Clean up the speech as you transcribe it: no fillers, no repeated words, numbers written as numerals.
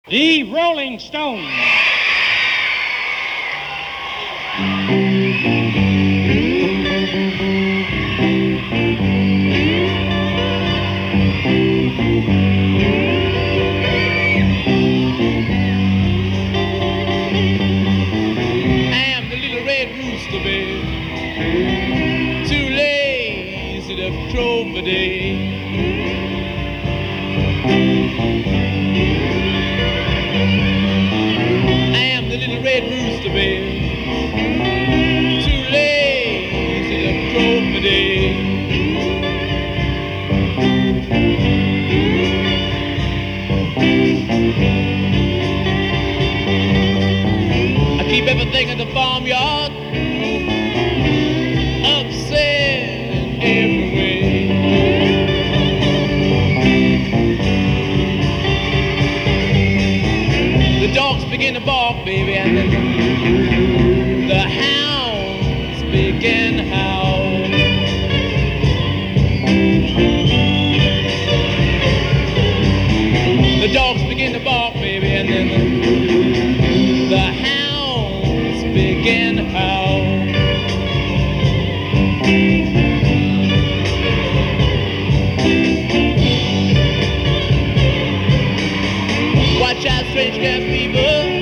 The Rolling Stones. Am the little red rooster, babe, too lazy to crow for day. I am the little red rooster, babe, too lazy to crow for day. I keep everything in the farmyard upset in every way. The dogs begin to bark, baby, and then the hounds begin to howl. The dogs begin to bark, baby, and then the hounds begin to howl. Watch out, strange cat fever